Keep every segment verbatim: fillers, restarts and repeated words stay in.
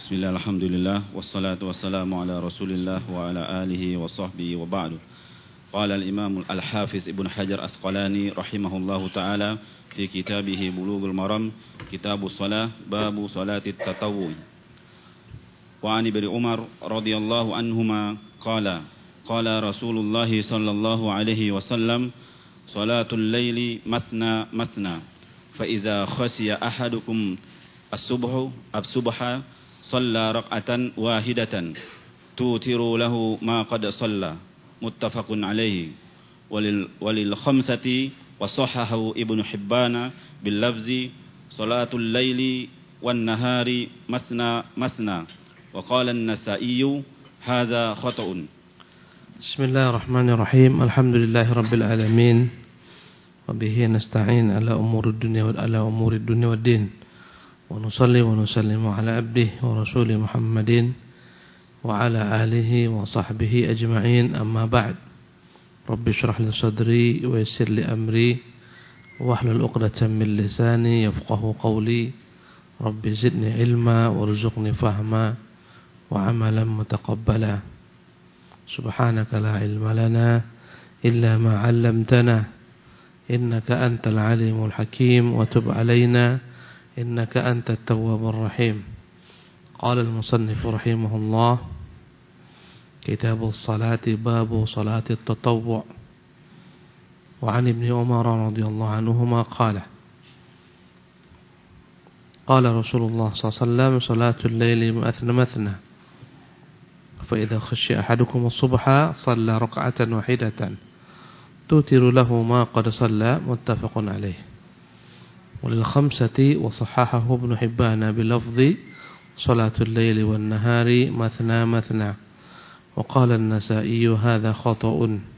Bismillah, alhamdulillah, wassalatu wassalamu ala rasulillah wa ala alihi wa sahbihi wa ba'du. Qala al-imam al-hafiz Ibn Hajar Asqalani rahimahullahu ta'ala fi kitabihi Bulughul Maram, kitabus salah, babu salatit tatawwu'. Wa 'an Ibni Umar radhiyallahu anhuma qala qala Rasulullah sallallahu alaihi wasallam salatul laili mathna mathna fa iza khasiya ahadukum as-subhu as-subha صلى ركعة واحدة توتر له ما قد صلى متفق عليه وللخمسة وصححه ابن حبان باللفظ صلاة الليل والنهار مثنى مثنى وقال النسائي هذا خطأ. بسم الله الرحمن الرحيم. الحمد لله رب العالمين وبه نستعين على أمور الدنيا وعلى أمور الدنيا والدين. ونصلي ونسلم على عبده ورسوله محمد وعلى آله وصحبه أجمعين. أما بعد، رب اشرح لي صدري ويسر لي أمري واحلل عقدة من لساني يفقهوا قولي. رب زدني علما وارزقني فهما وعملا متقبلا. سبحانك لا علم لنا إلا ما علمتنا إنك أنت العليم الحكيم وتب علينا إنك أنت التواب الرحيم. قال المصنف رحمه الله: كتاب الصلاة باب صلاة التطوع. وعن ابن عمر رضي الله عنهما قال قال رسول الله صلى الله عليه وسلم: صلاة الليل مثنى مثنى فإذا خشي أحدكم الصبح صلى ركعة واحدة توتر له ما قد صلى متفق عليه. وللخمسة وصححه ابن حبان بلفظ صلاة الليل والنهار مثنى مثنى وقال النسائي هذا خطأ.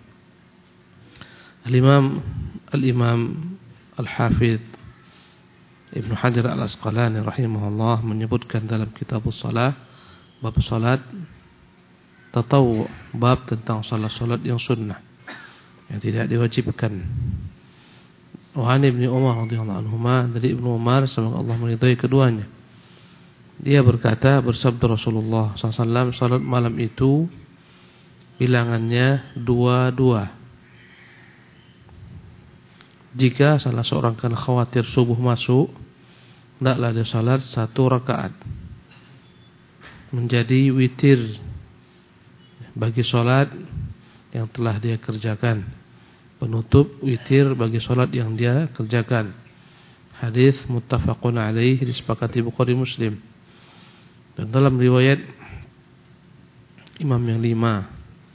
الإمام الإمام الحافظ Ibn Hajar Al-Asqalani rahimahullah menyebutkan dalam kitabus salah, bab salat tatawwu', bab tentang salat-salat yang sunnah yang tidak diwajibkan. Wa 'an Ibni Umar radhiyallahu anhuma, dari Ibnu Umar semoga Allah meridhai keduanya, dia berkata, bersabda Rasulullah sallallahu alaihi wasallam, salat malam itu bilangannya dua-dua. Jika salah seorang kan khawatir subuh masuk, hendaklah dia salat satu rakaat menjadi witir bagi salat yang telah dia kerjakan, penutup witir bagi salat yang dia kerjakan. Hadis muttafaqun alaih, disepakati Bukhari Muslim. Dan dalam riwayat Imam yang lima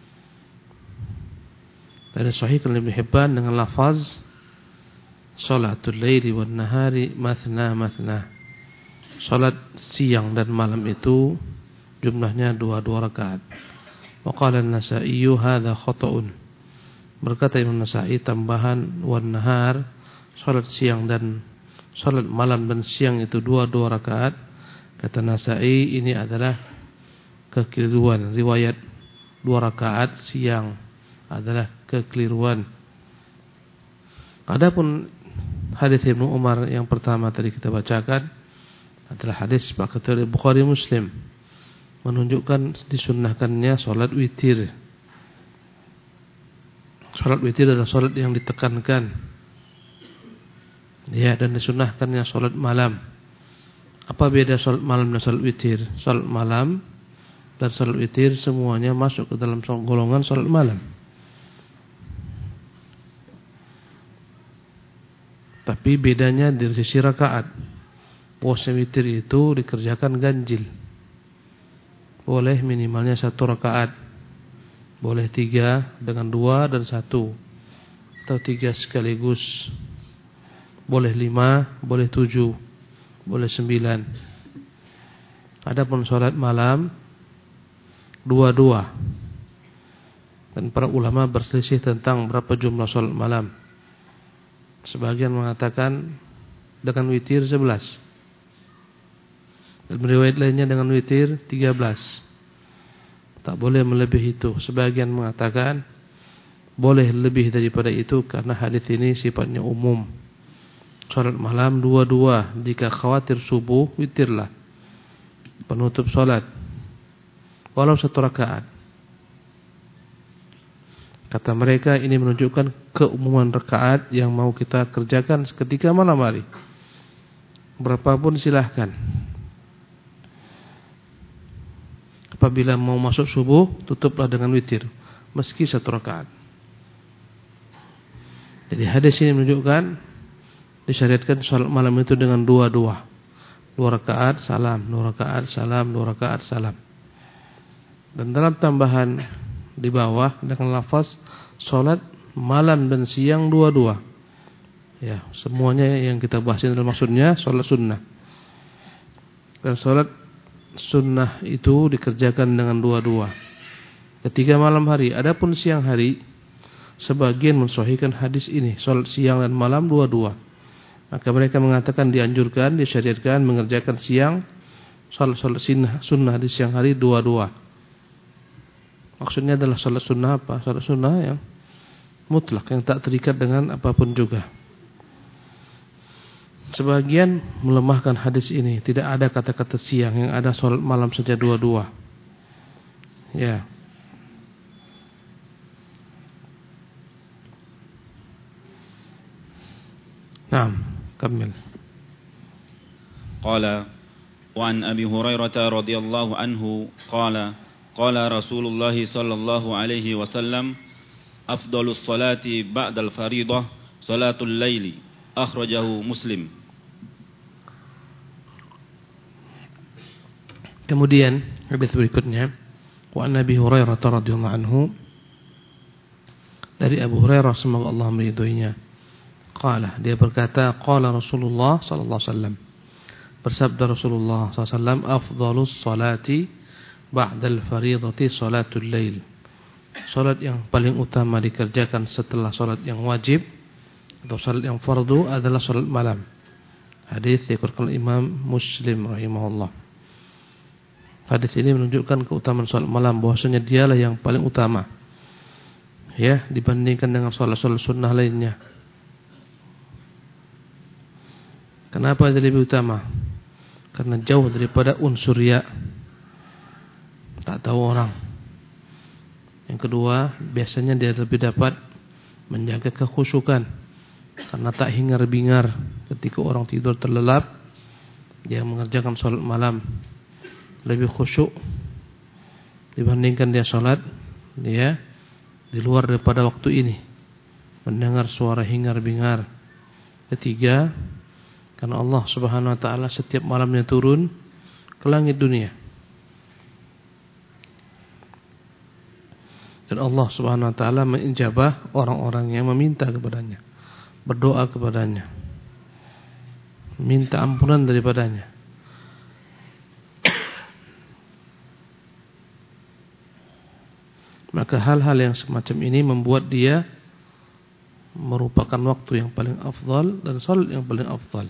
dari Sahih Ibnu Hibban dengan lafaz salatul laili wan nahari mathna mathna, salat siang dan malam itu jumlahnya dua-dua rakaat. Wa qala an-Nasa'i hadza khata'un, berkata Imam Nasa'i tambahan wan nahar, salat siang dan salat malam dan siang itu dua-dua rakaat. Kata Nasa'i, ini adalah kekeliruan. Riwayat dua rakaat siang adalah kekeliruan. Adapun hadis Ibnu Umar yang pertama tadi kita bacakan adalah hadis sepakat dari Bukhari Muslim, menunjukkan disunnahkannya salat witir. Salat witir adalah salat yang ditekankan, ya, dan disunnahkannya salat malam. Apa beda salat malam dan salat witir? Salat malam dan salat witir semuanya masuk ke dalam golongan salat malam. Tapi bedanya dari sisi rakaat. Puasa witir itu dikerjakan ganjil. Boleh minimalnya satu rakaat. Boleh tiga dengan dua dan satu, atau tiga sekaligus. Boleh lima, boleh tujuh, boleh sembilan. Adapun salat malam dua-dua. Dan para ulama berselisih tentang berapa jumlah salat malam. Sebagian mengatakan dengan witir sebelas, dan riwayat lainnya dengan witir tiga belas. Tak boleh melebihi itu. Sebagian mengatakan boleh lebih daripada itu karena hadis ini sifatnya umum. Salat malam dua-dua, jika khawatir subuh witirlah. penutup salat, walau satu rakaat. Kata mereka ini menunjukkan keumuman rakaat yang mau kita kerjakan ketika malam hari. Berapapun silahkan. Apabila mau masuk subuh, tutuplah dengan witir, meski satu rakaat. Jadi hadis ini menunjukkan disyariatkan salat malam itu dengan dua-dua. Dua rakaat salam, dua rakaat salam, dua rakaat salam. Dan dalam tambahan di bawah dengan lafaz salat malam dan siang dua-dua. Ya, semuanya yang kita bahas ini maksudnya salat sunnah. Dan salat sunnah itu dikerjakan dengan dua-dua. Ketika malam hari, adapun siang hari, sebagian mensahihkan hadis ini, salat siang dan malam dua-dua. Maka mereka mengatakan dianjurkan, disyariatkan mengerjakan siang salat-salat sunnah di siang hari dua-dua. Maksudnya adalah salat sunnah apa? Salat sunnah yang mutlak, yang tak terikat dengan apapun juga. Sebagian melemahkan hadis ini, tidak ada kata-kata siang, yang ada salat malam saja dua-dua. Ya. Naam, kamil. Qala wa an Abi Hurairah radhiyallahu anhu qala qala Rasulullah sallallahu alaihi wasallam afdhalus salati ba'dal fariidah salatul laili akhrajahu Muslim. Kemudian hadis berikutnya wa an Abi Hurairah radhiyallahu anhu, dari Abu Hurairah semoga Allah meridhoinya, qala, dia berkata qala Rasulullah sallallahu alaihi wasallam, bersabda Rasulullah sallallahu alaihi wasallam, afdhalus salati ba'dal fariidati salatul lail, salat yang paling utama dikerjakan setelah salat yang wajib atau salat yang fardu adalah salat malam. Hadis dikeluarkan Imam Muslim rahimahullah. Hadis ini menunjukkan keutamaan salat malam, bahwasanya dialah yang paling utama, ya, dibandingkan dengan salat-salat sunnah lainnya. Kenapa dia lebih utama? Karena jauh daripada unsur riya, tak tahu orang. Yang kedua, biasanya dia lebih dapat menjaga kekhusyukan, karena tak hingar-bingar ketika orang tidur terlelap. Dia mengerjakan salat malam lebih khusyuk dibandingkan dia salat dia di luar daripada waktu ini, mendengar suara hingar-bingar. Ketiga, karena Allah Subhanahu wa taala setiap malamnya turun ke langit dunia. Dan Allah Subhanahu wa taala menijabah orang-orang yang meminta kepadanya, berdoa kepadanya, minta ampunan daripadanya. Maka hal-hal yang semacam ini membuat dia merupakan waktu yang paling afdal dan salat yang paling afdal.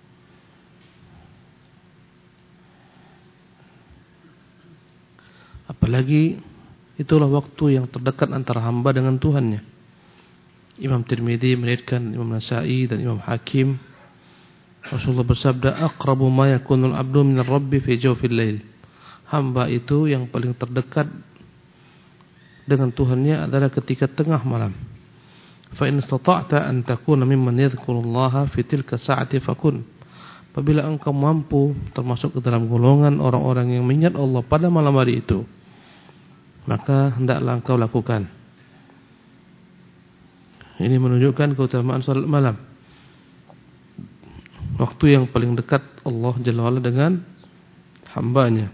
Apalagi itulah waktu yang terdekat antara hamba dengan Tuhannya. Imam Tirmidzi meriwayatkan, Imam Nasa'i dan Imam Hakim, Rasulullah bersabda, aqrabu ma yakunul abdu minar rabbi fi jawfil lail. Hamba itu yang paling terdekat dengan Tuhannya adalah ketika tengah malam. Fa in istata'ta an takuna mimman yadhkurullaha fi tilka sa'ati fakun. Apabila engkau mampu termasuk ke dalam golongan orang-orang yang mengingat Allah pada malam hari itu, maka hendaklah engkau lakukan. Ini menunjukkan keutamaan salat malam, waktu yang paling dekat Allah Jalla wa'ala dengan hambanya.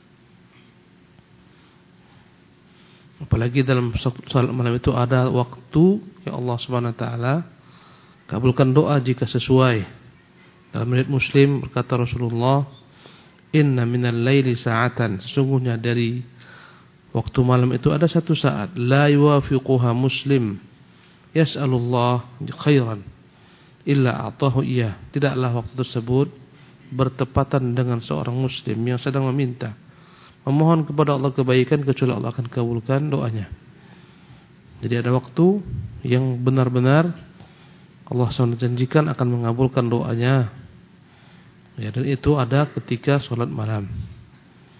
Apalagi dalam salat malam itu ada waktu yang Allah Subhanahu wa taala kabulkan doa jika sesuai. Dalam riwayat Muslim berkata Rasulullah, inna minal laili sa'atan, sesungguhnya dari waktu malam itu ada satu saat, la yuwafiquha muslim yas'alullah khairan illa a'tahu iyah. Tidaklah waktu tersebut bertepatan dengan seorang muslim yang sedang meminta, memohon kepada Allah kebaikan, kecuali Allah akan kabulkan doanya. Jadi ada waktu yang benar-benar Allah subhanahu wa taala janjikan akan mengabulkan doanya, ya, dan itu ada ketika sholat malam.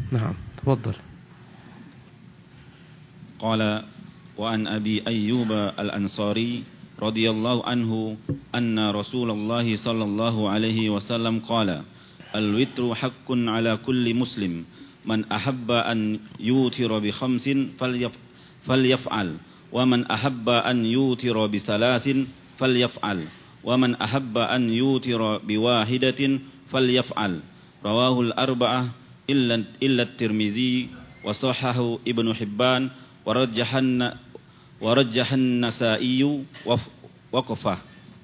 Naam, tafadhal. Qala wa an Abi Ayyub al-Ansari radhiyallahu anhu anna Rasulullah sallallahu alaihi wasallam qala al-witru haqqun ala kulli muslim man ahabba an yutira bi khamsin falyaf'al wa man ahabba an yutira bi salasin falyaf'al wa man ahabba an yutira bi wahidatin falyaf'al rawahu al-arba'ah illa illa at-Tirmizi wa sahahahu Ibnu Hibban wa rajjahan wa rajjahan Nasa'i wa waqafah.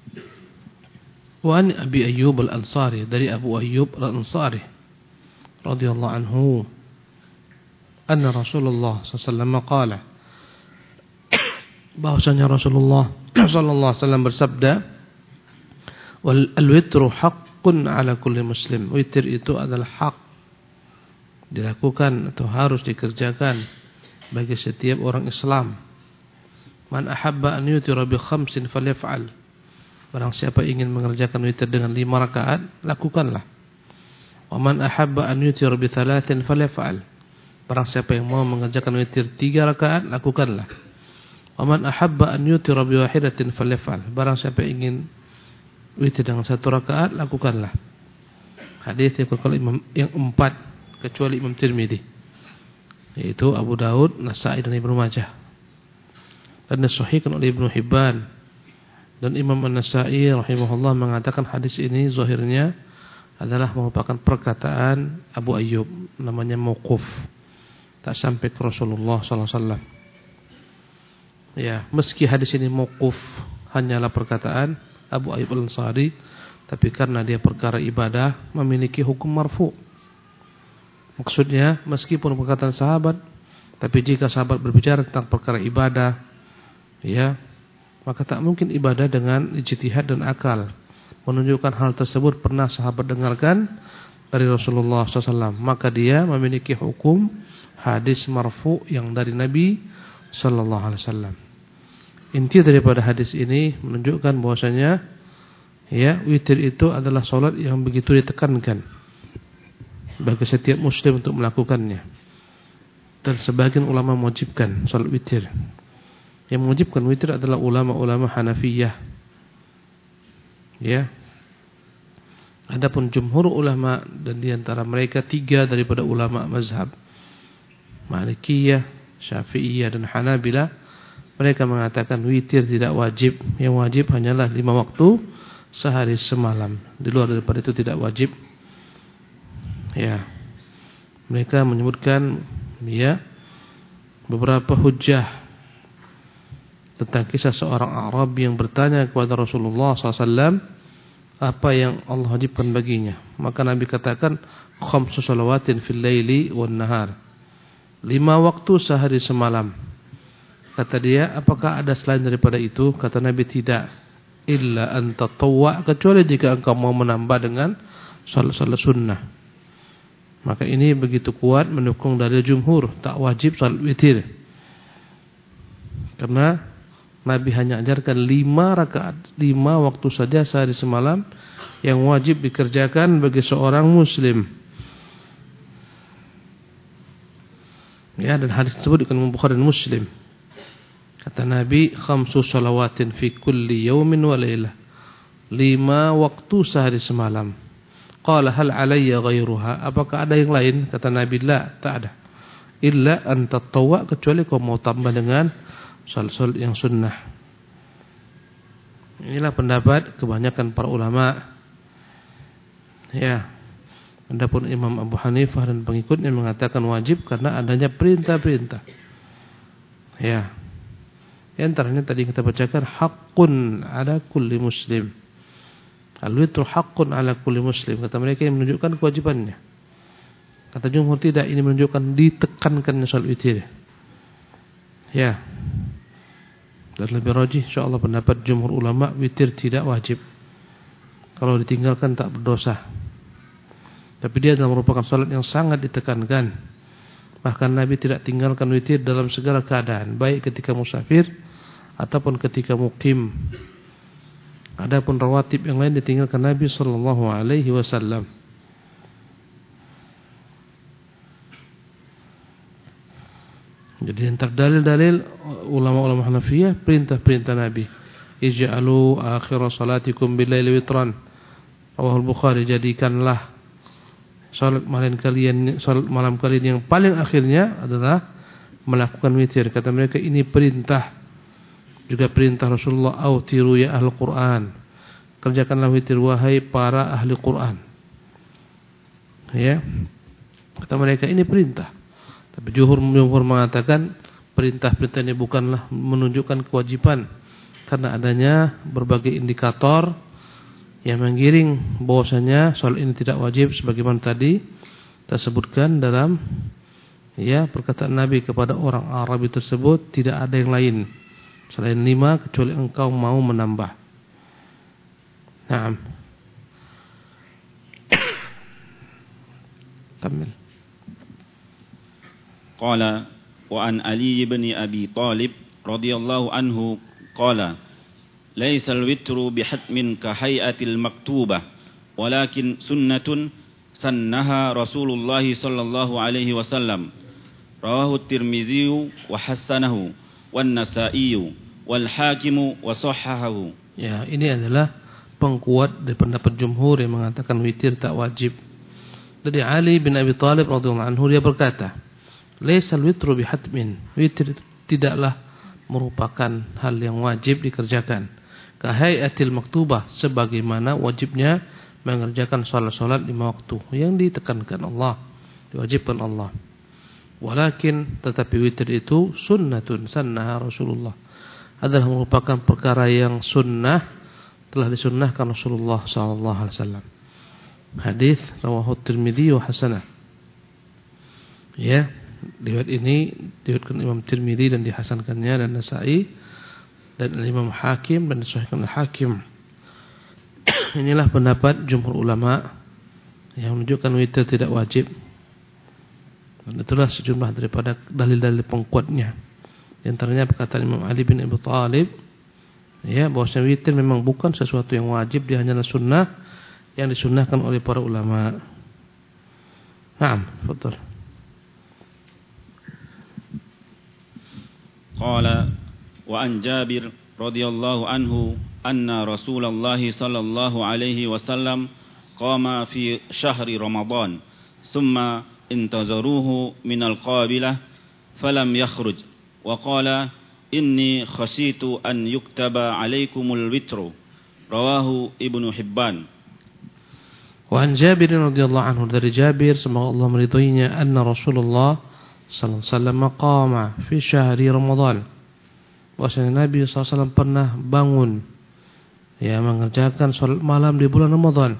Wa an Abi Ayyub al-Ansari, dari Abu Ayyub al-Ansari radhiyallahu anhu anna Rasulullah sallallahu alaihi wasallam qala, bahwasanya Rasulullah sallallahu alaihi wasallam bersabda, wal al-witru haqqun ala kulli muslim. Witir itu adalah hak, dilakukan atau harus dikerjakan bagi setiap orang Islam. Man ahabba an yutira bi khamsin falyaf'al. Barang siapa ingin mengerjakan witir dengan lima rakaat, lakukanlah. Wa man ahabba an yutira bi thalathin falyaf'al. Barang siapa yang mau mengerjakan witir tiga rakaat, lakukanlah. Wa man ahabba an yutira bi wahidatin falyaf'al. Barang siapa ingin witir dengan satu rakaat, lakukanlah. Hadis yang kedua imam yang empat kecuali Imam Tirmidzi, yaitu Abu Daud, Nasa'i dan Ibnu Majah. Dan disahihkan oleh Ibnu Hibban. Dan Imam An-Nasa'i rahimahullah mengatakan hadis ini zahirnya adalah merupakan perkataan Abu Ayyub, namanya mauquf, tak sampai ke Rasulullah sallallahu alaihi wasallam. Ya, meski hadis ini mauquf, hanyalah perkataan Abu Ayyub al-Ansari, tapi karena dia perkara ibadah memiliki hukum marfu. Maksudnya meskipun perkataan sahabat, tapi jika sahabat berbicara tentang perkara ibadah, ya, maka tak mungkin ibadah dengan ijtihad dan akal. Menunjukkan hal tersebut pernah sahabat dengarkan dari Rasulullah sallallahu alaihi wasallam, maka dia memiliki hukum hadis marfu yang dari Nabi sallallahu alaihi wasallam. Inti daripada hadis ini menunjukkan bahwasanya, ya, witir itu adalah salat yang begitu ditekankan bagi setiap muslim untuk melakukannya. Dan sebagian ulama mewajibkan salat witir. Yang mewajibkan witir adalah ulama-ulama Hanafiyah. Ya. Adapun jumhur ulama, dan di antara mereka tiga daripada ulama mazhab Malikiyah, Syafi'iyah dan Hanabilah, mereka mengatakan witir tidak wajib. Yang wajib hanyalah lima waktu sehari semalam. Di luar daripada itu tidak wajib. Ya, mereka menyebutkan, ya, beberapa hujjah tentang kisah seorang Arab yang bertanya kepada Rasulullah sallallahu alaihi wasallam apa yang Allah wajibkan baginya. Maka Nabi katakan, khamsu salawatin fil laili wan nahar, lima waktu sehari semalam. Kata dia, apakah ada selain daripada itu? Kata Nabi, tidak. Illa an tatawwa, kecuali jika engkau mau menambah dengan salat-salat sunnah. Maka ini begitu kuat mendukung dalil jumhur, tak wajib salat witir. Karena Nabi hanya ajarkan lima rakaat, lima waktu saja sehari semalam yang wajib dikerjakan bagi seorang muslim. Ya, dan hadis tersebut dikatakan Bukhari dan Muslim. Kata Nabi, khamsu salawatin fi kulli yawmin wa laylah, lima waktu sehari semalam. Qala hal alayya ghairuha, apakah ada yang lain? Kata Nabi, la, tak ada. Illa an tatawwa, kecuali kau mau tambah dengan salat-salat yang sunnah. Inilah pendapat kebanyakan para ulama. Ya. Adapun Imam Abu Hanifah dan pengikutnya mengatakan wajib karena adanya perintah-perintah. Ya. Di antaranya tadi kita bacakan haqqun ala kulli muslim. Al-witru haqqun ala kulli muslim. Kata mereka yang menunjukkan kewajibannya. Kata jumhur tidak, ini menunjukkan ditekankannya salat witir. Ya. Dan lebih rajih insyaallah pendapat jumhur ulama, witir tidak wajib. Kalau ditinggalkan tak berdosa. Tapi dia adalah merupakan salat yang sangat ditekankan. Bahkan Nabi tidak tinggalkan witir dalam segala keadaan, baik ketika musafir ataupun ketika mukim. Adapun rawatib yang lain ditinggalkan Nabi sallallahu alaihi wasallam. Jadi antara dalil-dalil ulama-ulama Hanafiyah perintah-perintah Nabi. Ij'alu akhir salatikum bil-laili witran. Rawahul Bukhari, jadikanlah salat malam kalian salat malam kalian yang paling akhirnya adalah melakukan witir. Kata mereka ini perintah, juga perintah Rasulullah, autiru ya ahli Quran. Kerjakanlah witir wahai para ahli Quran. Ya. Kata mereka ini perintah. Tapi jumhur mengatakan perintah-perintah ini bukanlah menunjukkan kewajiban, karena adanya berbagai indikator yang menggiring bahwasanya soal ini tidak wajib, sebagaimana tadi tersebutkan dalam ya perkataan Nabi kepada orang Arabi tersebut, tidak ada yang lain selain lima kecuali engkau mau menambah. Naam. Kamil. Qala wa an Ali bin Abi Talib radhiyallahu anhu qala laisa al-witru bihatmin ka hay'atil maktubah walakin sunnatun sannaha Rasulullah sallallahu alaihi wasallam rawahu at-Tirmidzi wa hasanahu wan Nasa'i wal Hakim wa sahhahahu. Ya, ini adalah pengkuat dari pendapat jumhur yang mengatakan witir tak wajib. Dari Ali bin Abi Talib radhiyallahu anhu, dia berkata, laisal witru bihatmin, witir tidaklah merupakan hal yang wajib dikerjakan. Kahayatil maktubah, sebagaimana wajibnya mengerjakan salat-salat lima waktu yang ditekankan Allah, diwajibkan Allah. Walakin tetapi witir itu sunnatun sannaha Rasulullah, adalah merupakan perkara yang sunnah, telah disunnahkan Rasulullah sallallahu alaihi wasallam. Hadis rawahu Tirmidzi wa hasanah. Ya, riwayat ini diriwayatkan Imam Tirmidzi dan dihasankannya dan Nasa'i dan Imam Hakim dan disahihkan Hakim. Inilah pendapat jumhur ulama yang menunjukkan witir tidak wajib. Dan itulah sejumlah daripada dalil-dalil pengkuatnya. Di antaranya perkataan Imam Ali bin Abi Thalib, ya, bahwasanya witir memang bukan sesuatu yang wajib, dia hanyalah sunnah yang disunnahkan oleh para ulama. Naam, betul. Qala wa an Jabir radhiyallahu anhu anna Rasulullah sallallahu alaihi wasallam qama fi syahri Ramadan thumma intazaruhu min al-qabilah falam yakhruj wa qala inni khashitu an yuktaba alaikumul witru rawahu Ibnu Hibban. Wa an Jabir radhiyallahu anhu, dari Jabir semoga Allah meridhoinya, anna Rasulullah sallallahu alaihi wasallam qama fi syahri Ramadan, bahwasanya Nabi sallallahu alaihi wasallam pernah bangun, ya, mengerjakan salat malam di bulan Ramadan.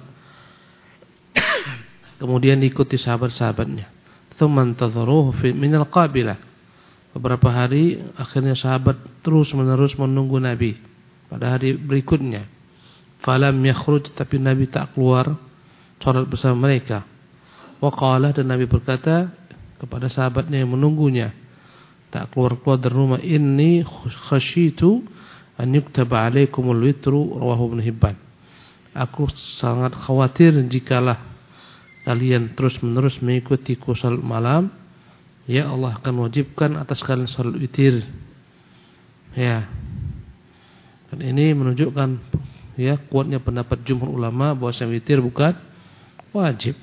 Kemudian diikuti sahabat-sahabatnya. Tsumma tadharuhu fi min al-qabilah. Beberapa hari akhirnya sahabat terus-menerus menunggu Nabi pada hari berikutnya. Falam yakhruj, tapi Nabi tak keluar salat bersama mereka. Wa qala, dan Nabi berkata kepada sahabatnya yang menunggunya, tak keluar-keluar dari rumah, inni khasyitu an yuktaba alaikumul witru rawahu Ibnu Hibban. Aku sangat khawatir jikalah kalian terus-menerus mengikuti salat malam, ya Allah akan wajibkan atas kalian salat witir. Ya. Dan ini menunjukkan, ya, kuatnya pendapat jumhur ulama bahwa witir bukan wajib.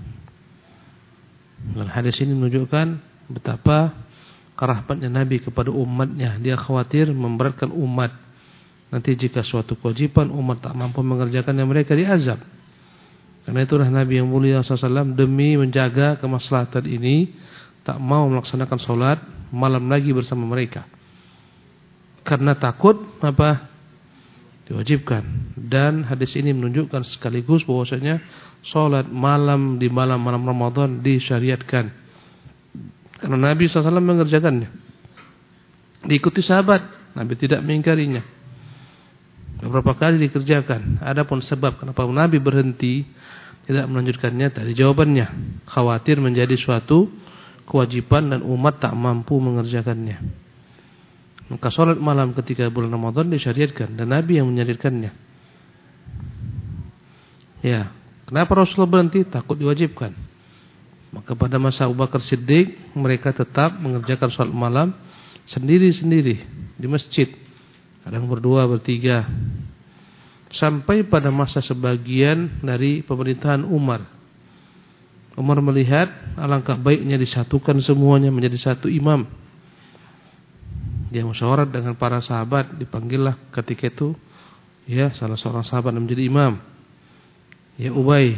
Dan hadis ini menunjukkan betapa kerahatnya Nabi kepada umatnya. Dia khawatir memberatkan umat. Nanti jika suatu kewajiban umat tak mampu mengerjakannya, mereka diazab. Karena itulah Nabi yang mulia sallallahu alaihi wasallam demi menjaga kemaslahatan ini tak mau melaksanakan salat malam lagi bersama mereka. Karena takut apa? Diwajibkan. Dan hadis ini menunjukkan sekaligus bahwasanya salat malam di malam-malam Ramadan disyariatkan. Karena Nabi sallallahu alaihi wasallam mengerjakannya. Diikuti sahabat, Nabi tidak mengingkarinya. Beberapa kali dikerjakan. Adapun sebab kenapa Nabi berhenti tidak melanjutkannya, tadi jawabannya, khawatir menjadi suatu kewajiban dan umat tak mampu mengerjakannya. Maka salat malam ketika bulan Ramadan disyariatkan dan Nabi yang menyariatkannya. Ya, kenapa Rasulullah berhenti? Takut diwajibkan. Maka pada masa Abu Bakar Siddiq mereka tetap mengerjakan sholat malam sendiri-sendiri di masjid. Kadang berdua, bertiga. Sampai pada masa sebagian dari pemerintahan Umar. Umar melihat alangkah baiknya disatukan semuanya menjadi satu imam. Dia musyawarah dengan para sahabat, dipanggillah ketika itu ya salah seorang sahabat yang menjadi imam. Ya Ubay.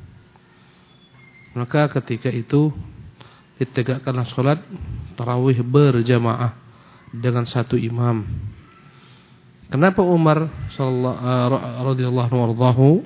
Maka ketika itu ditegakkanlah sholat tarawih berjamaah dengan satu imam. Kenapa Umar radhiyallahu anhu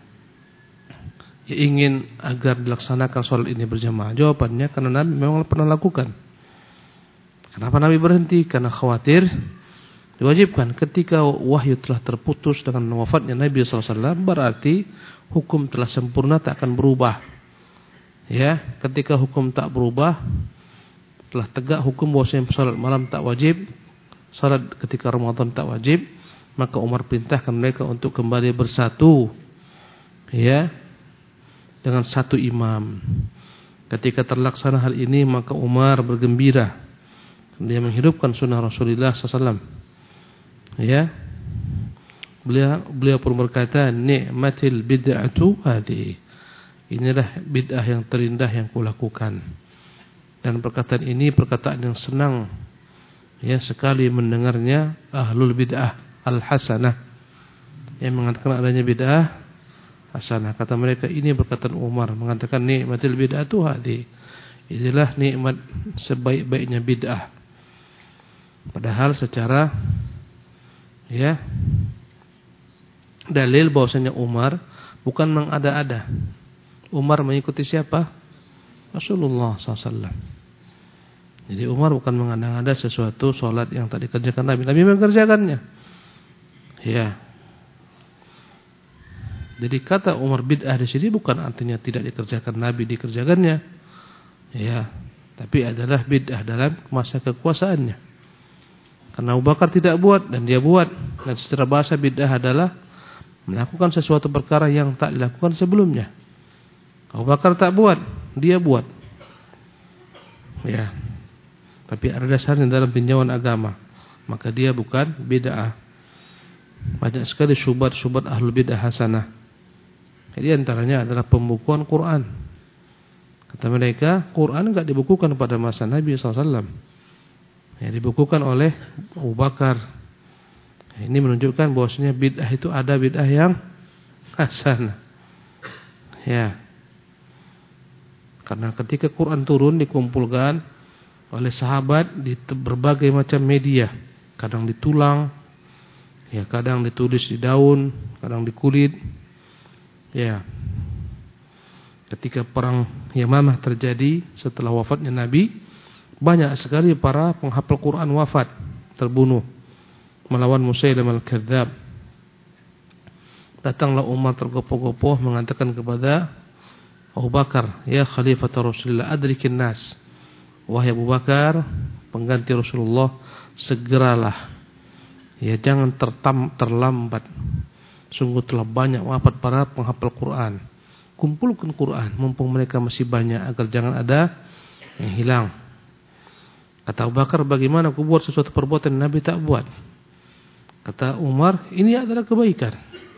ingin agar dilaksanakan sholat ini berjamaah? Jawabannya karena Nabi memang pernah lakukan. Kenapa Nabi berhenti? Karena khawatir diwajibkan. Ketika wahyu telah terputus dengan wafatnya Nabi sallallahu alaihi wasallam, berarti hukum telah sempurna, tak akan berubah. Ya, ketika hukum tak berubah, telah tegak hukum bahwasanya salat malam tak wajib, salat ketika Ramadan tak wajib, maka Umar perintahkan mereka untuk kembali bersatu, ya, dengan satu imam. Ketika terlaksana hal ini, maka Umar bergembira. Dia menghidupkan sunnah Rasulullah sallallahu alaihi wasallam. Ya, beliau beliau pun berkata, "Ni'matil bid'atu hadhihi." Inilah bid'ah yang terindah yang kulakukan. Dan perkataan ini perkataan yang senang ya sekali mendengarnya ahlul bid'ah al-hasanah, yang mengatakan adanya bid'ah hasanah. Kata mereka, ini perkataan Umar mengatakan nikmatil bid'atu hadhi. Inilah nikmat sebaik-baiknya bid'ah. Padahal secara ya dalil bahwasanya Umar bukan mengada-ada. Umar mengikuti siapa? Rasulullah sallallahu alaihi wasallam. Jadi Umar bukan mengada-ada sesuatu solat yang tak dikerjakan Nabi. Nabi mengerjakannya. Ya. Jadi kata Umar bid'ah di sini bukan artinya tidak dikerjakan Nabi, dikerjakannya. Ya. Tapi adalah bid'ah dalam masa kekuasaannya. Karena Abu Bakar tidak buat dan dia buat. Dan secara bahasa bid'ah adalah melakukan sesuatu perkara yang tak dilakukan sebelumnya. Abu Bakar tak buat, dia buat. Ya. Tapi ada dasarnya dalam tinjauan agama. Maka dia bukan bid'ah. Banyak sekali syubhat-syubhat ahlul bid'ah hasanah. Jadi antaranya adalah pembukuan Quran. Kata mereka, Quran enggak dibukukan pada masa Nabi sallallahu alaihi wasallam. Ya, dibukukan oleh Abu Bakar. Ini menunjukkan bahwasanya bid'ah itu ada bid'ah yang hasanah. Ya. Karena ketika Quran turun dikumpulkan oleh sahabat di berbagai macam media, kadang ditulang, ya kadang ditulis di daun, kadang di kulit. Ya. Ketika perang Yamamah terjadi setelah wafatnya Nabi, banyak sekali para penghafal Quran wafat, terbunuh melawan Musailamah al-Kadzdzab. Datanglah Umar tergopoh-gopoh mengatakan kepada Abu Bakar, ya Khalifah Rasulullah, adrikin nas. Wahai Abu Bakar, pengganti Rasulullah, segeralah. Ya, jangan tertam, terlambat. Sungguh telah banyak wafat para penghafal Quran. Kumpulkan Quran, mumpung mereka masih banyak, agar jangan ada yang hilang. Kata Abu Bakar, bagaimana aku buat sesuatu perbuatan Nabi tak buat? Kata Umar, ini adalah kebaikan.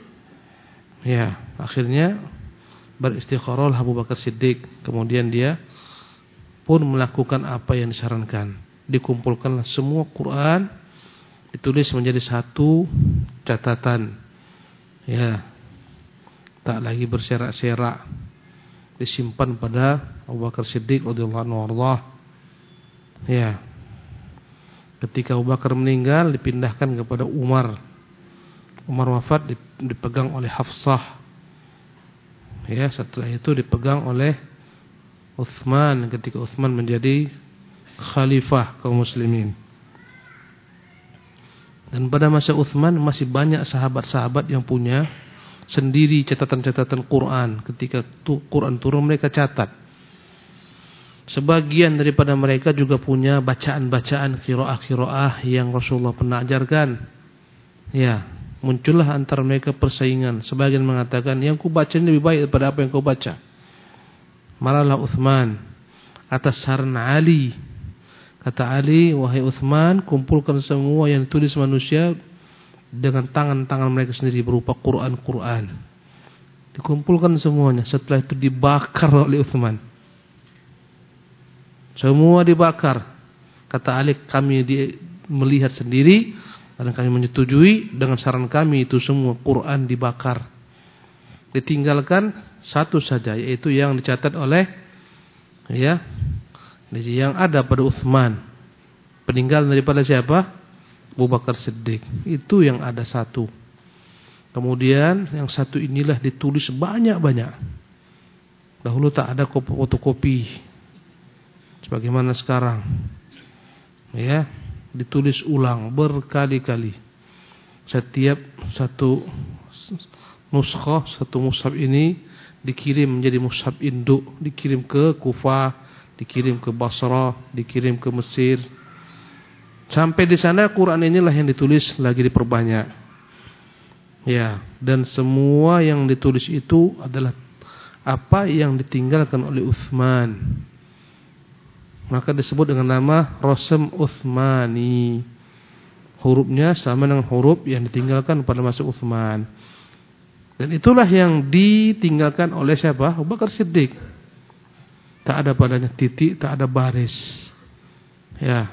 Ya, akhirnya beristikharah Abu Bakar Siddiq. Kemudian dia pun melakukan apa yang disarankan. Dikumpulkanlah semua Quran, ditulis menjadi satu catatan. Ya, tak lagi berserak-serak. Disimpan pada Abu Bakar Siddiq radhiyallahu anhu. Ya. Ketika Abu Bakar meninggal, dipindahkan kepada Umar. Umar wafat, dipegang oleh Hafsah. Ya, setelah itu dipegang oleh Utsman ketika Utsman menjadi khalifah kaum muslimin. Dan pada masa Utsman masih banyak sahabat-sahabat yang punya sendiri catatan-catatan Quran. Ketika Quran turun mereka catat. Sebagian daripada mereka juga punya bacaan-bacaan qiraah-qiraah yang Rasulullah pernah ajarkan. Ya, muncullah antara mereka persaingan. Sebagian mengatakan yang ku baca ini lebih baik daripada apa yang kau baca. Marahlah Utsman atas saran Ali. Kata Ali, wahai Utsman, kumpulkan semua yang ditulis manusia dengan tangan-tangan mereka sendiri berupa Quran-Quran. Dikumpulkan semuanya. Setelah itu dibakar oleh Utsman. Semua dibakar. Kata Ali, kami di, melihat sendiri dan kami menyetujui dengan saran kami itu semua Quran dibakar. Ditinggalkan satu saja, yaitu yang dicatat oleh ya, yang ada pada Utsman. Peninggalan daripada siapa? Abu Bakar Siddiq. Itu yang ada satu. Kemudian yang satu inilah ditulis banyak-banyak. Dahulu tak ada fotokopi sebagaimana sekarang. Ya, ditulis ulang berkali-kali. Setiap satu nuskhah, satu mushaf ini dikirim menjadi mushaf induk, dikirim ke Kufah, dikirim ke Basrah, dikirim ke Mesir. Sampai di sana Quran inilah yang ditulis lagi diperbanyak. Ya, dan semua yang ditulis itu adalah apa yang ditinggalkan oleh Utsman. Maka disebut dengan nama Rasm Utsmani. Hurufnya sama dengan huruf yang ditinggalkan pada masa Utsman. Dan itulah yang ditinggalkan oleh siapa? Abu Bakar Siddiq. Tak ada padanya titik, tak ada baris. Ya.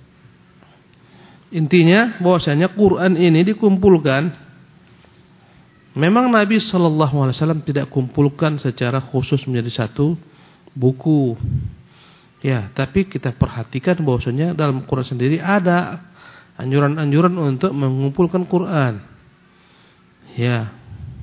Intinya bahwasanya Quran ini dikumpulkan. Memang Nabi sallallahu alaihi wasallam tidak kumpulkan secara khusus menjadi satu buku. Ya, tapi kita perhatikan bahwasanya dalam Quran sendiri ada anjuran-anjuran untuk mengumpulkan Quran. Ya.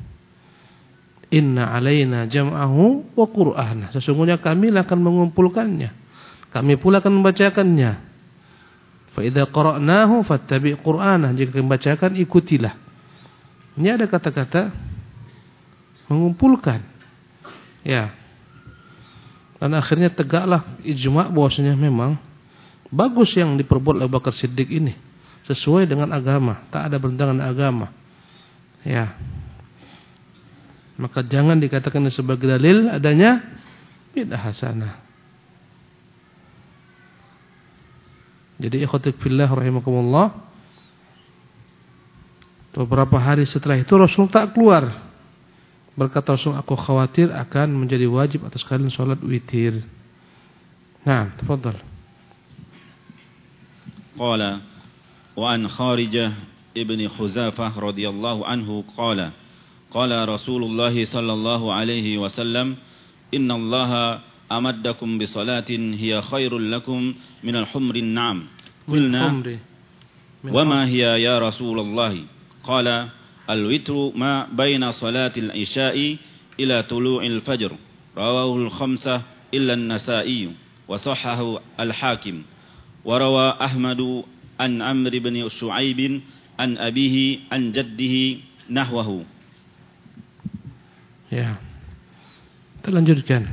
Inna alaina jam'ahu wa Qur'ana. Sesungguhnya kami akan mengumpulkannya. Kami pula akan membacakannya. Fa idza qara'nahu fattabi' Qur'ana. Jika membacakan ikutilah. Ini ada kata-kata mengumpulkan. Ya. Dan akhirnya tegaklah ijma' bahwasanya memang bagus yang diperbuat oleh Abu Bakar Siddiq ini sesuai dengan agama, tak ada bertentangan dengan agama. Ya. Maka jangan dikatakan sebagai dalil adanya bid'ah hasanah. Jadi ikhwati fillah rahimakumullah, beberapa hari setelah itu Rasul tak keluar. Berkata Rasul, aku khawatir akan menjadi wajib atas kalian salat witir. Nah, tafadhal. Qala wa an Kharijah ibn Khuzafah radhiyallahu anhu qala qala Rasulullah sallallahu alaihi wasallam innallaha amaddakum bi salatin hiya khairul lakum minal humrin na'am. Qulna wa ma hiya ya Rasulullah? Qala al-witru ma baina salatil isya'i ila tulu'il fajr. Rawahu al-khamsah illa an-Nasa'i wa sahhahu al-Hakim. Wa rawa Ahmadu an Amr ibn Shu'aib an abihi an jaddihi nahwahu. Ya. Kita lanjutkan.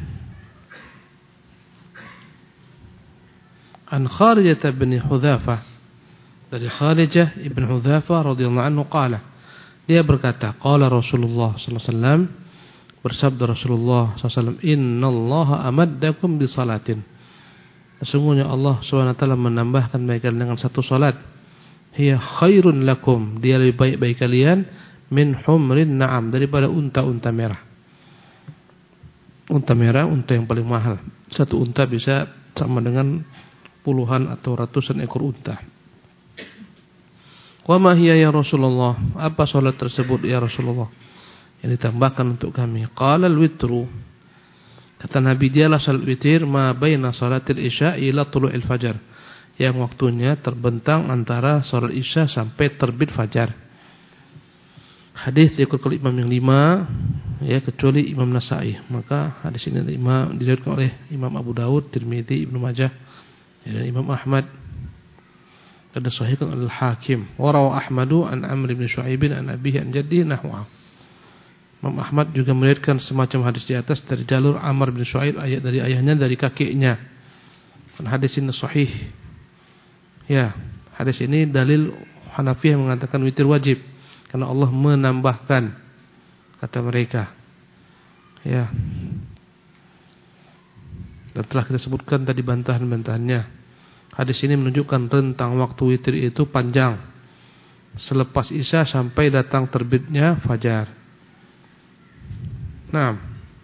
An Kharijah bin Hudzafah, dari Kharijah ibn Hudzafah radhiyallahu anhu qala, dia berkata, qala Rasulullah sallallahu alaihi wasallam, bersabda Rasulullah sallallahu alaihi wasallam, innallaha amaddakum bi salatin. Sesungguhnya Allah subhanahu wa taala menambahkan bagi kalian dengan satu salat, hiya khairun lakum, dia lebih baik bagi kalian, min humrin na'am, daripada unta-unta merah. Unta merah, unta yang paling mahal. Satu unta bisa sama dengan puluhan atau ratusan ekor unta. Wa ma hiya ya Rasulullah? Apa salat tersebut ya Rasulullah? Yang ditambahkan untuk kami. Qala al-witru. Kata Nabi, dialah salat witir ma baina salatil isya ila tulu'il fajar. Yang waktunya terbentang antara salat isya sampai terbit fajar. Hadis dikutip Imam yang lima, ya, kecuali Imam Nasa'i. Maka hadis ini Imam diriwayatkan oleh Imam Abu Dawud, Tirmidzi, Ibnu Majah, ya, dan Imam Ahmad, dan disahihkan oleh Hakim. Wa rawa Ahmadu an Amr bin Shu'aib an abihi an jaddihi nahwa. Imam Ahmad juga meriwayatkan semacam hadis di atas dari jalur Amr bin Shu'aib, ayat dari ayahnya, dari kakeknya. Dan hadis ini sahih. Ya, hadis ini dalil Hanafiyah mengatakan witir wajib karena Allah menambahkan, kata mereka. Ya. Dan telah kita sebutkan tadi bantahan-bantahannya. Hadis ini menunjukkan rentang waktu witir itu panjang, selepas Isya sampai datang terbitnya fajar. Naam.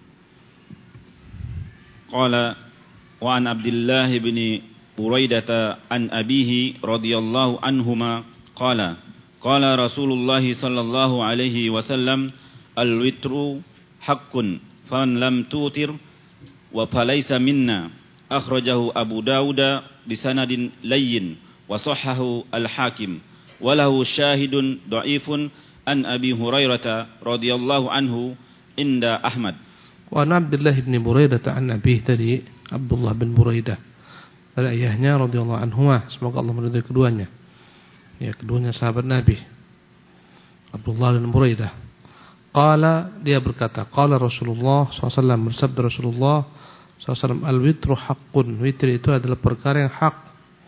Qala wa an Abdullah bin Buraidah an abihi radhiyallahu anhuma qala qala Rasulullah sallallahu alaihi wasallam al-witru haqqun faman lam tutir wa falaysa minna akhrajahu Abu Dawud bisanadin layyin wa sahhahu al-Hakim wa lahu syahidun dha'ifun an Abi Hurairah radhiyallahu anhu inda Ahmad. Wa an Abdullah bin Buraidah an abihi tadi Abdullah bin Buraidah dari ayahnya radhiyallahu anhuma, semoga Allah meridai keduanya. Ya, keduanya sahabat Nabi. Abdullah bin Buraidah. Qala, dia berkata, qala Rasulullah sallallahu alaihi wasallam, bersabda Rasulullah sallallahu alaihi wasallam, al-witru haqqun, witir itu adalah perkara yang hak.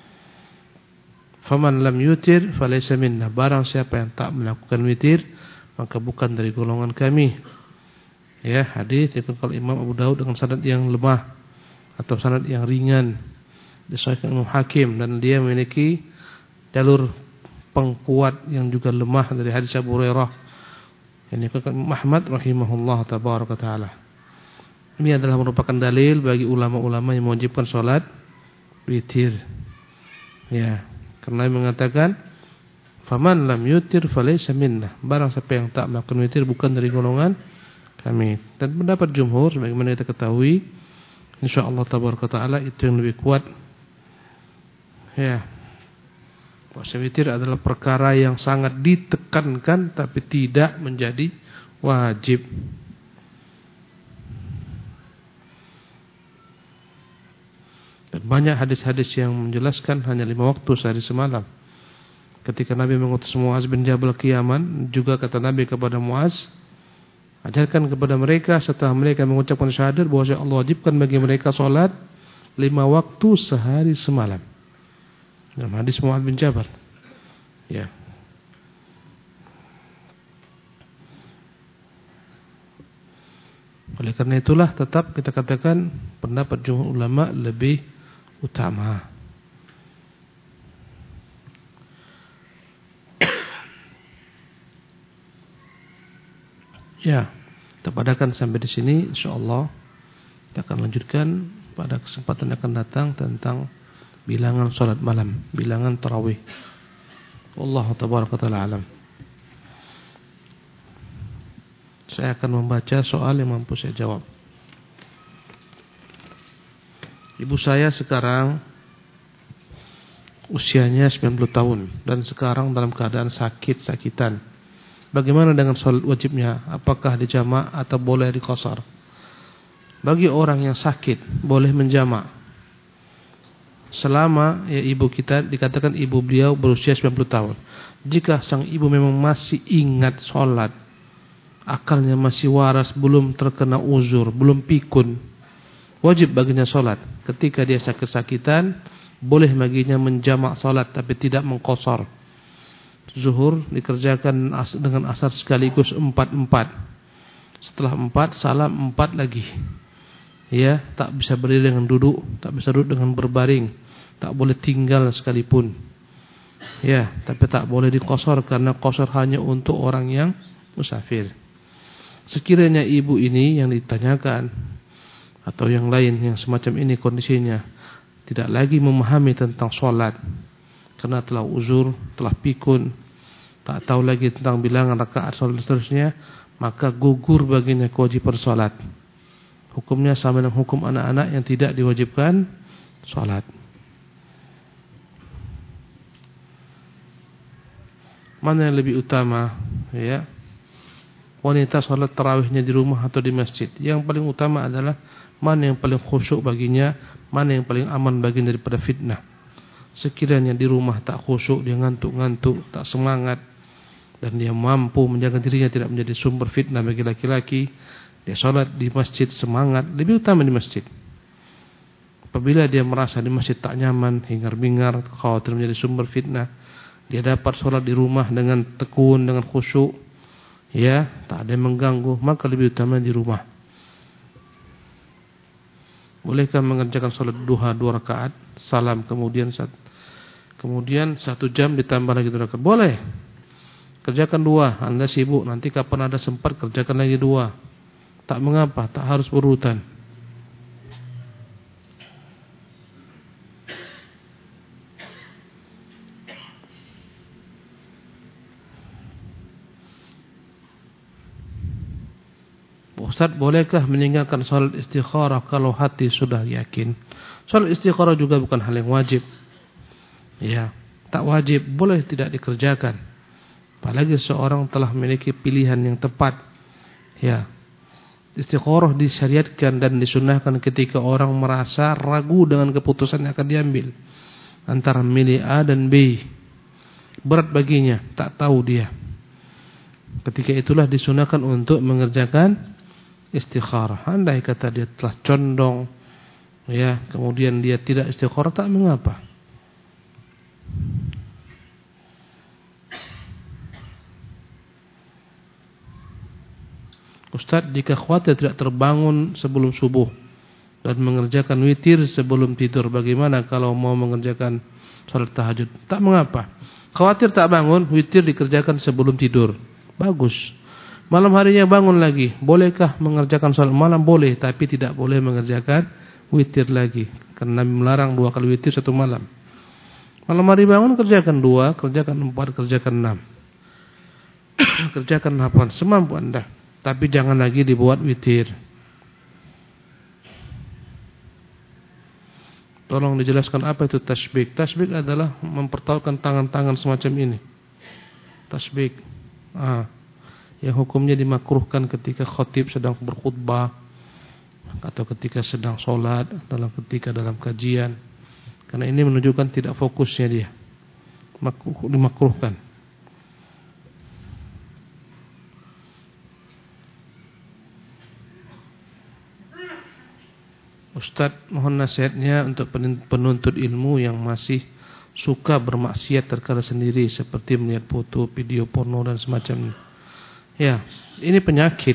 Faman lam yutir falaysa minna, barang siapa yang tak melakukan witir maka bukan dari golongan kami. Ya, hadis dikutip oleh Imam Abu Dawud dengan sanad yang lemah atau sanad yang ringan, disahihkan Imam Hakim, dan dia memiliki jalur pengkuat yang juga lemah dari hadis Abu Hurairah. Ini dikutip Ahmad rahimahullah tabaraka taala. Ini adalah merupakan dalil bagi ulama-ulama yang mewajibkan salat witir. Ya, karena mengatakan faman lam yutir falaysa minna, barang siapa yang tak melakukan witir bukan dari golongan kami. Dan pendapat jumhur sebagaimana kita ketahui, insyaallah tabaraka taala itu yang lebih kuat. Ya. Puasa witir adalah perkara yang sangat ditekankan tapi tidak menjadi wajib. Dan banyak hadis-hadis yang menjelaskan hanya lima waktu sehari semalam. Ketika Nabi mengutus Muaz bin Jabal ke Yaman, juga kata Nabi kepada Muaz, ajarkan kepada mereka setelah mereka mengucapkan syahadat bahwa Allah wajibkan bagi mereka salat lima waktu sehari semalam. Dalam hadis Muaz bin Jabal. Ya. Oleh karena itulah tetap kita katakan pendapat jumhur ulama lebih utama. Ya, kita padakan sampai di sini, insyaallah kita akan lanjutkan pada kesempatan yang akan datang tentang bilangan salat malam, bilangan tarawih. Wallahu tabaraka taala alam. Saya akan membaca soal yang mampu saya jawab. Ibu saya sekarang usianya sembilan puluh tahun dan sekarang dalam keadaan sakit-sakitan. Bagaimana dengan salat wajibnya? Apakah dijamak atau boleh diqashar? Bagi orang yang sakit boleh menjamak. Selama ya ibu kita, dikatakan ibu beliau berusia sembilan puluh tahun. Jika sang ibu memang masih ingat sholat, akalnya masih waras, belum terkena uzur, belum pikun, wajib baginya sholat. Ketika dia sakit-sakitan, boleh baginya menjamak sholat tapi tidak mengqashar. Zuhur dikerjakan dengan asar sekaligus empat-empat. Setelah empat, salam empat lagi. Ya, tak bisa berdiri dengan duduk, tak bisa duduk dengan berbaring, tak boleh tinggal sekalipun. Ya, tapi tak boleh diqashar karena qashar hanya untuk orang yang musafir. Sekiranya ibu ini yang ditanyakan atau yang lain yang semacam ini kondisinya tidak lagi memahami tentang sholat karena telah uzur, telah pikun, tak tahu lagi tentang bilangan rakaat sholat dan seterusnya, maka gugur baginya kewajiban sholat. Hukumnya sama dengan hukum anak-anak yang tidak diwajibkan sholat. Mana yang lebih utama? Ya, wanita sholat tarawihnya di rumah atau di masjid? Yang paling utama adalah mana yang paling khusyuk baginya, mana yang paling aman baginya daripada fitnah. Sekiranya di rumah tak khusyuk, dia ngantuk-ngantuk, tak semangat, dan dia mampu menjaga dirinya tidak menjadi sumber fitnah bagi laki-laki, dia sholat di masjid semangat, lebih utama di masjid. Apabila dia merasa di masjid tak nyaman, hingar-bingar, khawatir menjadi sumber fitnah, dia dapat sholat di rumah dengan tekun, dengan khusyuk, ya, tak ada yang mengganggu, maka lebih utama di rumah. Bolehkah mengerjakan salat duha dua rakaat, salam kemudian satu, kemudian satu jam ditambah lagi dua rakaat? Boleh. Kerjakan dua. Anda sibuk, nanti kapan ada sempat kerjakan lagi dua. Tak mengapa, tak harus berurutan. Ustaz, bolehkah meninggalkan salat istikharah kalau hati sudah yakin? Salat istikharah juga bukan hal yang wajib. Ya, tak wajib, boleh tidak dikerjakan. Apalagi seorang telah memiliki pilihan yang tepat. Ya. Istikharah disyariatkan dan disunnahkan ketika orang merasa ragu dengan keputusan yang akan diambil antara memilih A dan B. Berat baginya, tak tahu dia. Ketika itulah disunahkan untuk mengerjakan istikharah. Andai kata dia telah condong, ya, kemudian dia tidak istikharah, tak mengapa. Ustaz, jika khawatir tidak terbangun sebelum subuh dan mengerjakan witir sebelum tidur, bagaimana kalau mau mengerjakan salat tahajud? Tak mengapa. Khawatir tak bangun, witir dikerjakan sebelum tidur. Bagus. Malam harinya bangun lagi. Bolehkah mengerjakan salat malam? Boleh, tapi tidak boleh mengerjakan witir lagi. Karena Nabi melarang dua kali witir satu malam. Malam hari bangun, kerjakan dua, kerjakan empat, kerjakan enam. Kerjakan delapan, semampu Anda. Tapi jangan lagi dibuat witir. Tolong dijelaskan apa itu tasbih. Tasbih adalah mempertautkan tangan-tangan semacam ini. Tasbih. Ah. Yang hukumnya dimakruhkan ketika khatib sedang berkhutbah atau ketika sedang sholat, dalam ketika dalam kajian, karena ini menunjukkan tidak fokusnya dia. Makruh, dimakruhkan. Ustadz, mohon nasihatnya untuk penuntut ilmu yang masih suka bermaksiat terkala sendiri, seperti melihat foto, video porno dan semacamnya. Ya, ini penyakit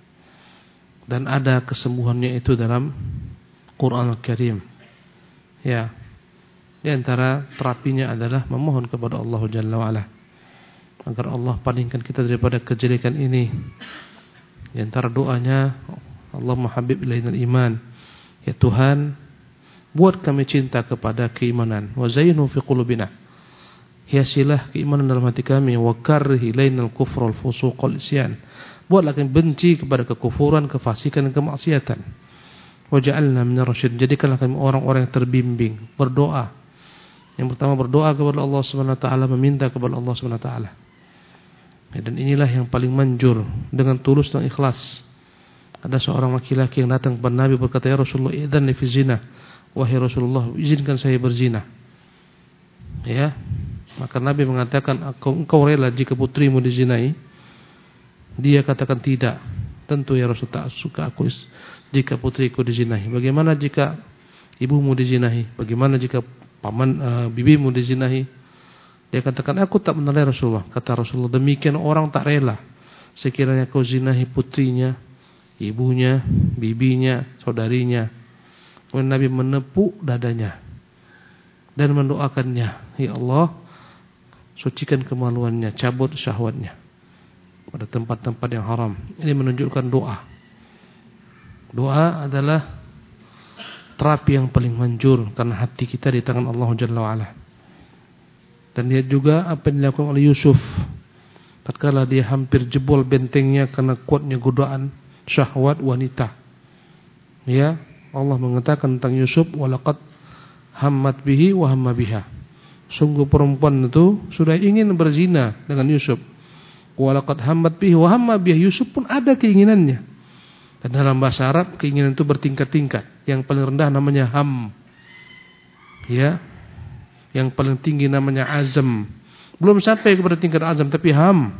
dan ada kesembuhannya itu dalam Quran Al-Karim. Ya, di antara terapinya adalah memohon kepada Allah Jalla wa'ala agar Allah palingkan kita daripada kejelekan ini. Di antara doanya, Allahumma habib ilainal iman. Ya Tuhan, buat kami cinta kepada keimanan. Wa zayyinhu fi qulubina. Hiasilah keimanan dalam hati kami. Wa karrih ilainal kufra wal fusuq wal isyan. Buatlah kami benci kepada kekufuran, kefasikan dan kemaksiatan. Wa ja'alna minar rasyidin. Jadikanlah kami orang-orang yang terbimbing. Berdoa. Yang pertama berdoa kepada Allah Subhanahu wa taala, meminta kepada Allah Subhanahu wa taala. Dan inilah yang paling manjur, dengan tulus dan ikhlas. Ada seorang laki-laki yang datang kepada Nabi berkata, "Ya Rasulullah, idzan li fi zina." Wahai Rasulullah, izinkan saya berzina. Ya. Maka Nabi mengatakan, engkau rela jika putrimu dizinai? Dia katakan tidak. Tentu ya Rasul, tak suka aku jika putriku dizinai. Bagaimana jika ibumu dizinai? Bagaimana jika paman uh, bibimu dizinai? Dia katakan, aku tak benar ya Rasulullah. Kata Rasulullah, demikian orang tak rela sekiranya kau zinahi putrinya, ibunya, bibinya, saudarinya. Kemudian Nabi menepuk dadanya dan mendoakannya, ya Allah, sucikan kemaluannya, cabut syahwatnya pada tempat-tempat yang haram. Ini menunjukkan doa. Doa adalah terapi yang paling manjur karena hati kita di tangan Allah Jalla wa'ala. Dan lihat juga apa yang dilakukan oleh Yusuf tatkala dia hampir jebol bentengnya karena kuatnya godaan syahwat wanita. Ya, Allah mengatakan tentang Yusuf, walaqad hammat bihi wa hamma biha. Sungguh perempuan itu sudah ingin berzina dengan Yusuf. Walaqad hammat bihi wa hamma biha. Yusuf pun ada keinginannya. Dan dalam bahasa Arab keinginan itu bertingkat-tingkat. Yang paling rendah namanya ham. Ya. Yang paling tinggi namanya azam. Belum sampai kepada tingkat azam, tapi ham.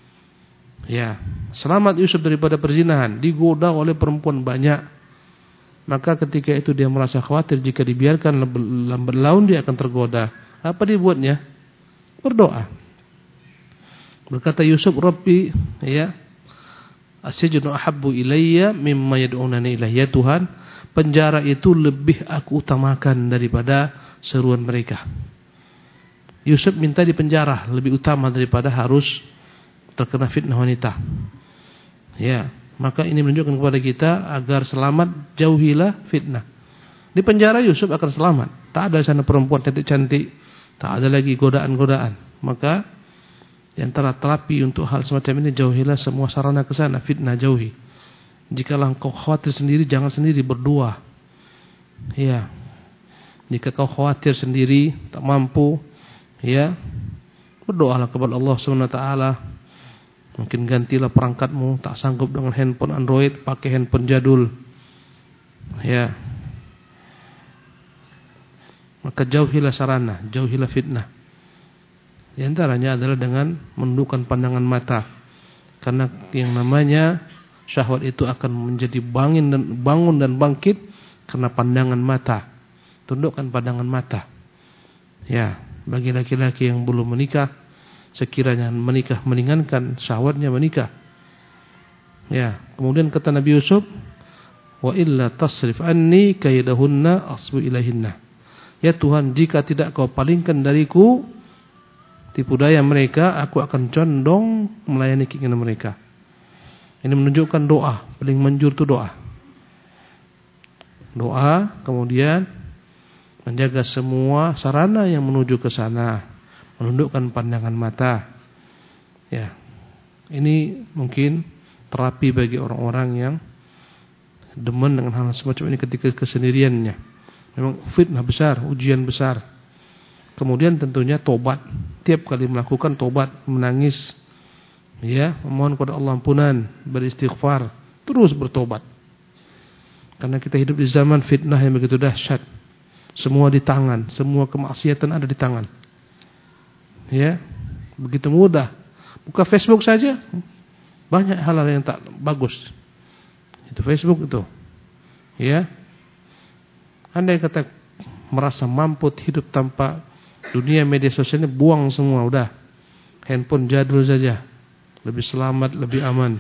Ya. Selamat Yusuf daripada perzinahan, digoda oleh perempuan banyak. Maka ketika itu dia merasa khawatir jika dibiarkan lambat laun dia akan tergoda. Apa dibuatnya? Berdoa. Berkata Yusuf, Rabbi, ya, As-sijnu ahabbu ilayya mimma yad'unani ilaihi. Ya Tuhan, penjara itu lebih aku utamakan daripada seruan mereka. Yusuf minta di penjara lebih utama daripada harus terkena fitnah wanita. Ya, maka ini menunjukkan kepada kita agar selamat, jauhilah fitnah. Di penjara Yusuf akan selamat. Tak ada di sana perempuan cantik-cantik, tak ada lagi godaan-godaan. Maka di antara terapi untuk hal semacam ini, jauhilah semua sarana ke sana, fitnah jauhi. Jikalau kau khawatir sendiri, jangan sendiri, berdoa. Ya. Jika kau khawatir sendiri, tak mampu, ya, berdoalah kepada Allah subhanahu wa taala. Mungkin gantilah perangkatmu, tak sanggup dengan handphone Android, pakai handphone jadul. Ya. Maka jauhilah sarana, jauhilah fitnah. Di antaranya adalah dengan menundukkan pandangan mata. Karena yang namanya syahwat itu akan menjadi bangun dan bangun dan bangkit karena pandangan mata. Tundukkan pandangan mata. Ya, bagi laki-laki yang belum menikah, sekiranya menikah meringankan syahwatnya, menikah. Ya, kemudian kata Nabi Yusuf, wa illa tasrif anni kaidahunna asbu ilaihinna. Ya Tuhan, jika tidak kau palingkan dariku tipu daya mereka, aku akan condong melayani keinginan mereka. Ini menunjukkan doa, paling manjur itu doa. Doa, kemudian menjaga semua sarana yang menuju ke sana, menundukkan pandangan mata. Ya, ini mungkin terapi bagi orang-orang yang demen dengan hal semacam ini ketika kesendiriannya. Memang fitnah besar, ujian besar. Kemudian tentunya tobat. Tiap kali melakukan tobat, menangis, ya, memohon kepada Allah ampunan, beristighfar, terus bertobat. Karena kita hidup di zaman fitnah yang begitu dahsyat. Semua di tangan, semua kemaksiatan ada di tangan. Ya, begitu mudah. Buka Facebook saja, banyak hal-hal yang tak bagus. Itu Facebook itu. Ya. Andai kata merasa mampu hidup tanpa dunia media sosialnya, buang semua, udah. Handphone jadul saja. Lebih selamat, lebih aman.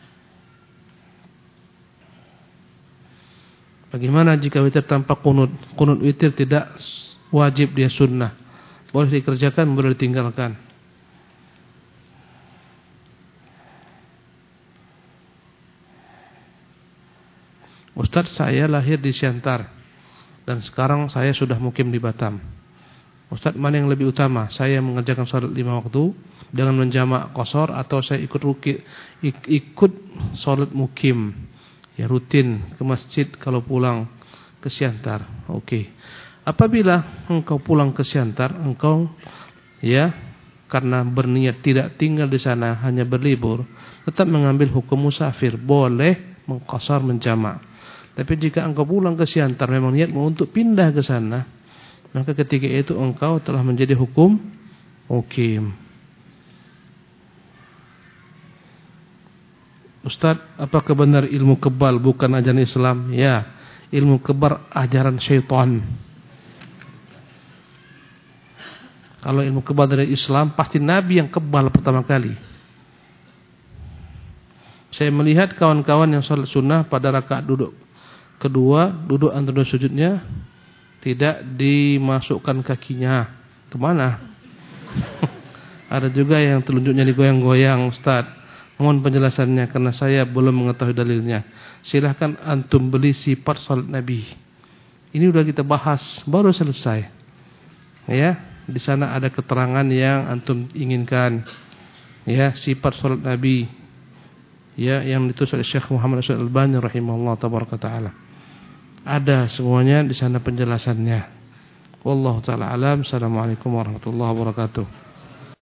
Bagaimana jika witir tanpa kunut? Kunut witir tidak wajib, dia sunnah. Boleh dikerjakan, boleh ditinggalkan. Ustaz, saya lahir di Siantar dan sekarang saya sudah mukim di Batam. Ustaz, mana yang lebih utama? Saya mengerjakan salat lima waktu dengan menjamak qashar, atau saya ikut ruki, ik, ikut salat mukim, ya, rutin ke masjid kalau pulang ke Siantar. Oke. Okay. Apabila engkau pulang ke Siantar, engkau, ya, karena berniat tidak tinggal di sana, hanya berlibur, tetap mengambil hukum musafir, boleh mengqashar, menjamak. Tapi jika engkau pulang ke Siantar memang niatmu untuk pindah ke sana, maka ketika itu engkau telah menjadi hukum mukim. Ustaz, apakah benar ilmu kebal bukan ajaran Islam? Ya, ilmu kebal ajaran syaitan. Kalau ilmu kebal dari Islam, pasti Nabi yang kebal pertama kali. Saya melihat kawan-kawan yang salat sunnah pada rakaat duduk kedua, duduk antara sujudnya, tidak dimasukkan kakinya. Kemana? Ada juga yang telunjuknya digoyang-goyang. Ustaz, mohon penjelasannya karena saya belum mengetahui dalilnya. Silahkan antum beli sifat salat Nabi. Ini sudah kita bahas, baru selesai. Ya, di sana ada keterangan yang antum inginkan. Ya, sifat salat Nabi. Ya, yang ditulis oleh Syekh Muhammad Al-Albani rahimahullah tabaraka taala. Ada semuanya di sana penjelasannya. Wallahu taala alam. Assalamualaikum warahmatullahi wabarakatuh.